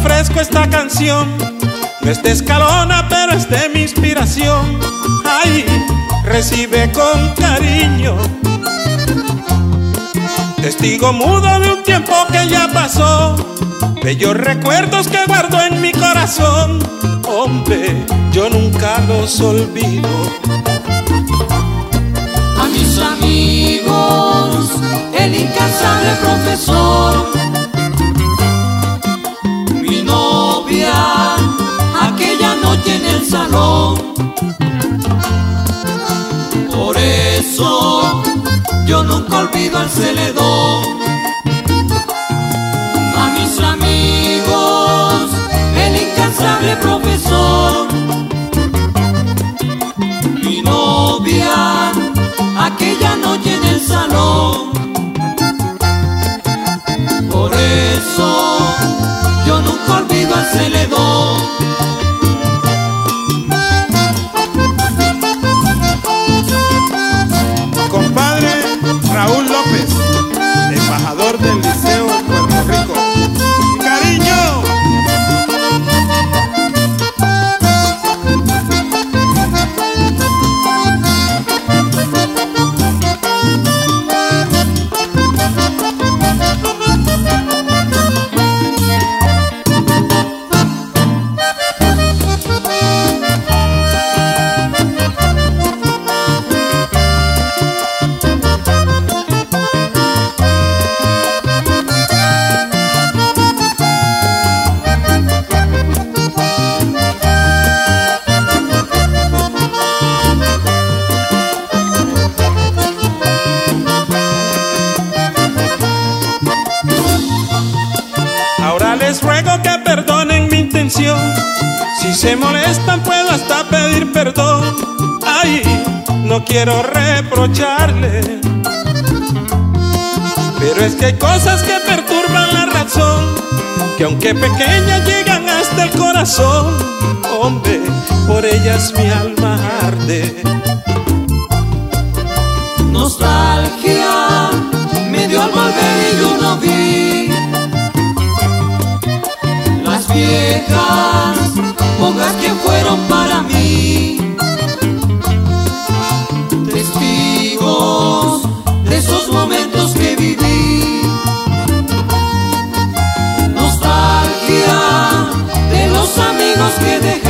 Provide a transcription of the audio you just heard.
ofrezco esta canción. No es de Escalona, pero es de mi inspiración. Ay, recibe con cariño. Testigo mudo de un tiempo que ya pasó, bellos recuerdos que guardo en mi corazón. Hombre, yo nunca los olvido. A mis amigos, el incansable profesor, mi novia, aquella noche en el salón. Por eso yo nunca olvido al Celedón. A mis amigos, el incansable profesor, mi novia, aquella noche en el salón. Por eso yo nunca olvido al Celedón. Compadre Raúl López, embajador del Liceo de Puerto Rico. ¡Cariño! Les ruego que perdonen mi intención. Si se molestan puedo hasta pedir perdón. Ay, no quiero reprocharle, pero es que hay cosas que perturban la razón, que aunque pequeñas llegan hasta el corazón. Hombre, por ellas mi alma arde. Nostalgia me dio al volver y yo no vi las viejas monjas que fueron para mí, testigos de esos momentos que viví. Nostalgia de los amigos que dejé.